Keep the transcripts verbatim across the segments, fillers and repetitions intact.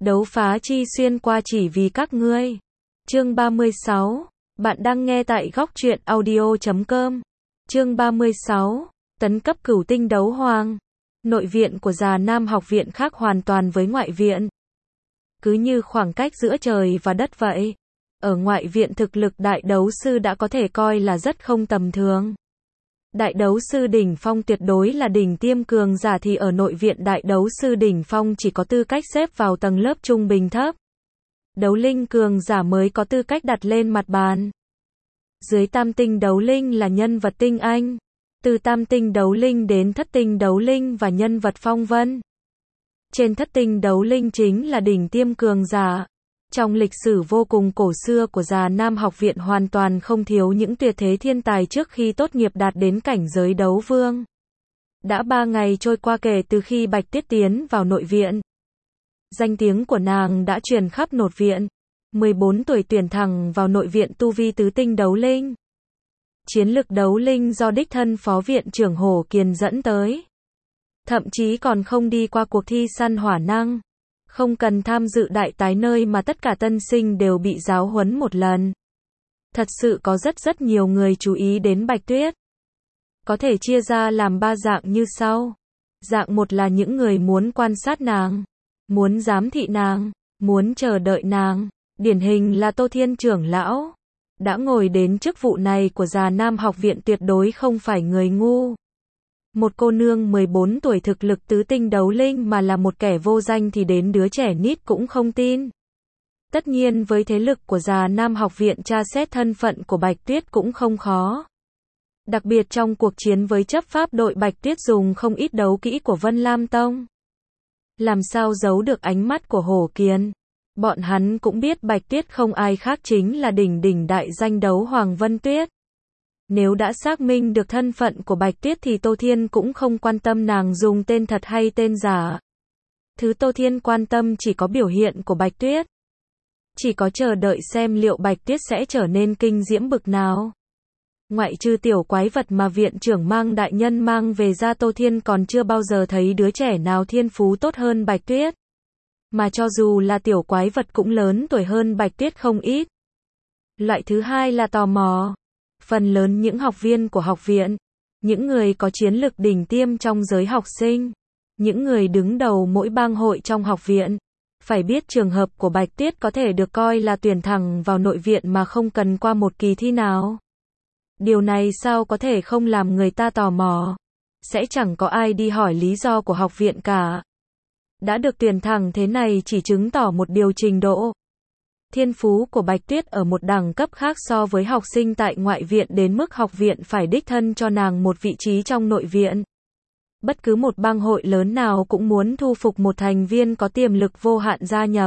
Đấu phá chi xuyên qua chỉ vì các ngươi. Chương ba mươi sáu. Bạn đang nghe tại góc truyện audio chấm com. Chương ba mươi sáu. Tấn cấp cửu tinh đấu hoàng. Nội viện của Già Nam học viện khác hoàn toàn với ngoại viện. Cứ như khoảng cách giữa trời và đất vậy. Ở ngoại viện thực lực đại đấu sư đã có thể coi là rất không tầm thường. Đại đấu sư đỉnh phong tuyệt đối là đỉnh tiêm cường giả, thì ở nội viện đại đấu sư đỉnh phong chỉ có tư cách xếp vào tầng lớp trung bình thấp. Đấu linh cường giả mới có tư cách đặt lên mặt bàn. Dưới tam tinh đấu linh là nhân vật tinh anh. Từ tam tinh đấu linh đến thất tinh đấu linh và nhân vật phong vân. Trên thất tinh đấu linh chính là đỉnh tiêm cường giả. Trong lịch sử vô cùng cổ xưa của Già Nam học viện hoàn toàn không thiếu những tuyệt thế thiên tài trước khi tốt nghiệp đạt đến cảnh giới đấu vương. Đã ba ngày trôi qua kể từ khi Bạch Tuyết tiến vào nội viện. Danh tiếng của nàng đã truyền khắp nội viện. mười bốn tuổi tuyển thẳng vào nội viện tu vi tứ tinh đấu linh. Chiến lực đấu linh do đích thân phó viện trưởng Hổ Kiền dẫn tới. Thậm chí còn không đi qua cuộc thi săn hỏa năng. Không cần tham dự đại tái nơi mà tất cả tân sinh đều bị giáo huấn một lần. Thật sự có rất rất nhiều người chú ý đến Bạch Tuyết. Có thể chia ra làm ba dạng như sau. Dạng một là những người muốn quan sát nàng, muốn giám thị nàng, muốn chờ đợi nàng. Điển hình là Tô Thiên trưởng lão. Đã ngồi đến chức vụ này của Già Nam học viện tuyệt đối không phải người ngu. Một cô nương mười bốn tuổi thực lực tứ tinh đấu linh mà là một kẻ vô danh thì đến đứa trẻ nít cũng không tin. Tất nhiên với thế lực của Già Nam học viện tra xét thân phận của Bạch Tuyết cũng không khó. Đặc biệt trong cuộc chiến với chấp pháp đội, Bạch Tuyết dùng không ít đấu kỹ của Vân Lam Tông. Làm sao giấu được ánh mắt của Hổ Kiền. Bọn hắn cũng biết Bạch Tuyết không ai khác chính là đỉnh đỉnh đại danh đấu hoàng Vân Tuyết. Nếu đã xác minh được thân phận của Bạch Tuyết thì Tô Thiên cũng không quan tâm nàng dùng tên thật hay tên giả. Thứ Tô Thiên quan tâm chỉ có biểu hiện của Bạch Tuyết. Chỉ có chờ đợi xem liệu Bạch Tuyết sẽ trở nên kinh diễm bực nào. Ngoại trừ tiểu quái vật mà viện trưởng Mang đại nhân mang về ra, Tô Thiên còn chưa bao giờ thấy đứa trẻ nào thiên phú tốt hơn Bạch Tuyết. Mà cho dù là tiểu quái vật cũng lớn tuổi hơn Bạch Tuyết không ít. Loại thứ hai là tò mò. Phần lớn những học viên của học viện, những người có chiến lực đỉnh tiêm trong giới học sinh, những người đứng đầu mỗi bang hội trong học viện, phải biết trường hợp của Bạch Tuyết có thể được coi là tuyển thẳng vào nội viện mà không cần qua một kỳ thi nào. Điều này sao có thể không làm người ta tò mò? Sẽ chẳng có ai đi hỏi lý do của học viện cả. Đã được tuyển thẳng thế này chỉ chứng tỏ một điều, trình độ thiên phú của Bạch Tuyết ở một đẳng cấp khác so với học sinh tại ngoại viện, đến mức học viện phải đích thân cho nàng một vị trí trong nội viện. Bất cứ một bang hội lớn nào cũng muốn thu phục một thành viên có tiềm lực vô hạn gia nhập.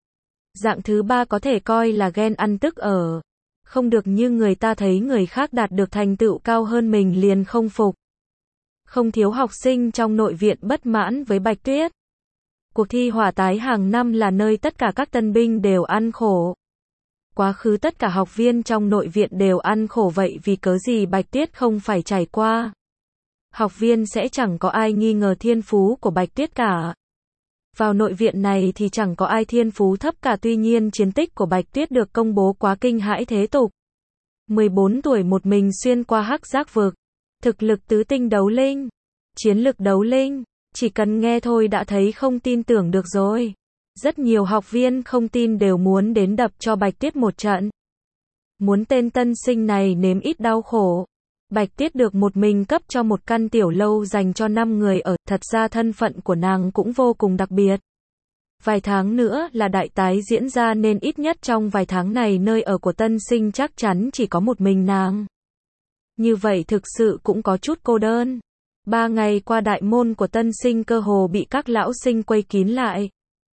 Dạng thứ ba có thể coi là ghen ăn tức ở. Không được như người ta thấy người khác đạt được thành tựu cao hơn mình liền không phục. Không thiếu học sinh trong nội viện bất mãn với Bạch Tuyết. Cuộc thi hỏa tái hàng năm là nơi tất cả các tân binh đều ăn khổ. Quá khứ tất cả học viên trong nội viện đều ăn khổ, vậy vì cớ gì Bạch Tuyết không phải trải qua? Học viên sẽ chẳng có ai nghi ngờ thiên phú của Bạch Tuyết cả. Vào nội viện này thì chẳng có ai thiên phú thấp cả, tuy nhiên chiến tích của Bạch Tuyết được công bố quá kinh hãi thế tục. mười bốn tuổi một mình xuyên qua hắc giác vực. Thực lực tứ tinh đấu linh. Chiến lực đấu linh. Chỉ cần nghe thôi đã thấy không tin tưởng được rồi. Rất nhiều học viên không tin đều muốn đến đập cho Bạch Tuyết một trận. Muốn tên tân sinh này nếm ít đau khổ. Bạch Tuyết được một mình cấp cho một căn tiểu lâu dành cho năm người ở, thật ra thân phận của nàng cũng vô cùng đặc biệt. Vài tháng nữa là đại tái diễn ra nên ít nhất trong vài tháng này nơi ở của tân sinh chắc chắn chỉ có một mình nàng. Như vậy thực sự cũng có chút cô đơn. Ba ngày qua đại môn của tân sinh cơ hồ bị các lão sinh quây kín lại.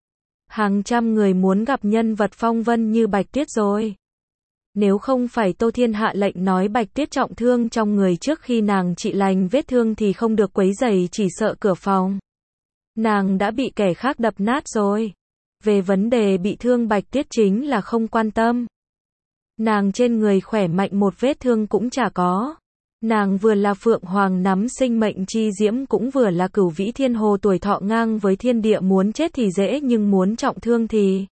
Hàng trăm người muốn gặp nhân vật phong vân như Bạch Tuyết rồi. Nếu không phải Tô Thiên hạ lệnh nói Bạch Tuyết trọng thương trong người trước khi nàng trị lành vết thương thì không được quấy rầy, chỉ sợ cửa phòng nàng đã bị kẻ khác đập nát rồi. Về vấn đề bị thương Bạch Tuyết chính là không quan tâm. Nàng trên người khỏe mạnh, một vết thương cũng chả có. Nàng vừa là phượng hoàng nắm sinh mệnh chi diễm cũng vừa là cửu vĩ thiên hồ tuổi thọ ngang với thiên địa, muốn chết thì dễ nhưng muốn trọng thương thì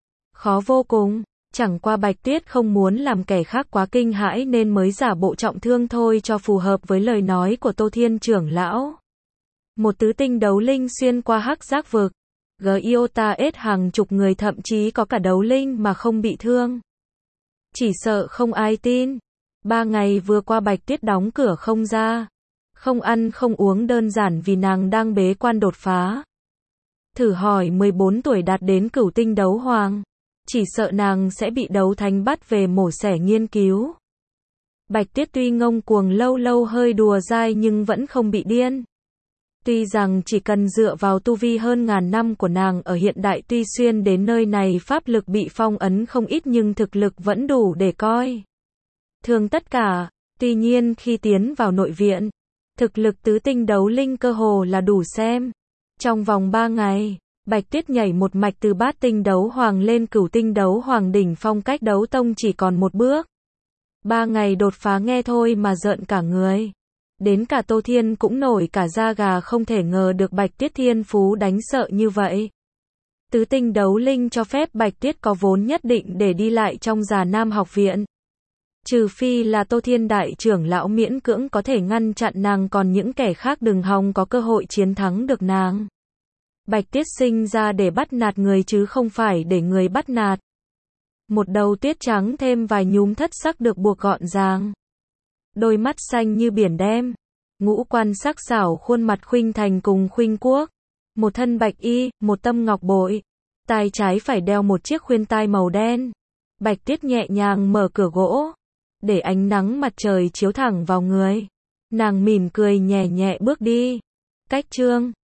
khó vô cùng. Chẳng qua Bạch Tuyết không muốn làm kẻ khác quá kinh hãi nên mới giả bộ trọng thương thôi cho phù hợp với lời nói của Tô Thiên trưởng lão. Một tứ tinh đấu linh xuyên qua hắc giác vực. Giota ết hàng chục người, thậm chí có cả đấu linh mà không bị thương. Chỉ sợ không ai tin. Ba ngày vừa qua Bạch Tuyết đóng cửa không ra. Không ăn không uống đơn giản vì nàng đang bế quan đột phá. Thử hỏi mười bốn tuổi đạt đến cửu tinh đấu hoàng. Chỉ sợ nàng sẽ bị đấu thánh bắt về mổ xẻ nghiên cứu. Bạch Tuyết tuy ngông cuồng lâu lâu hơi đùa dai nhưng vẫn không bị điên. Tuy rằng chỉ cần dựa vào tu vi hơn ngàn năm của nàng ở hiện đại tuy xuyên đến nơi này pháp lực bị phong ấn không ít nhưng thực lực vẫn đủ để coi thường tất cả. Tuy nhiên khi tiến vào nội viện, thực lực tứ tinh đấu linh cơ hồ là đủ xem. Trong vòng ba ngày, Bạch Tuyết nhảy một mạch từ bát tinh đấu hoàng lên cửu tinh đấu hoàng đỉnh phong, cách đấu tông chỉ còn một bước. Ba ngày đột phá nghe thôi mà rợn cả người. Đến cả Tô Thiên cũng nổi cả da gà, không thể ngờ được Bạch Tuyết thiên phú đánh sợ như vậy. Tứ tinh đấu linh cho phép Bạch Tuyết có vốn nhất định để đi lại trong Già Nam học viện. Trừ phi là Tô Thiên đại trưởng lão miễn cưỡng có thể ngăn chặn nàng, còn những kẻ khác đừng hòng có cơ hội chiến thắng được nàng. Bạch Tuyết sinh ra để bắt nạt người chứ không phải để người bắt nạt. Một đầu tuyết trắng thêm vài nhúm thất sắc được buộc gọn gàng. Đôi mắt xanh như biển đêm. Ngũ quan sắc sảo, khuôn mặt khuynh thành cùng khuynh quốc. Một thân bạch y, một tâm ngọc bội. Tai trái phải đeo một chiếc khuyên tai màu đen. Bạch Tuyết nhẹ nhàng mở cửa gỗ, để ánh nắng mặt trời chiếu thẳng vào người. Nàng mỉm cười nhẹ nhẹ bước đi. Cách chương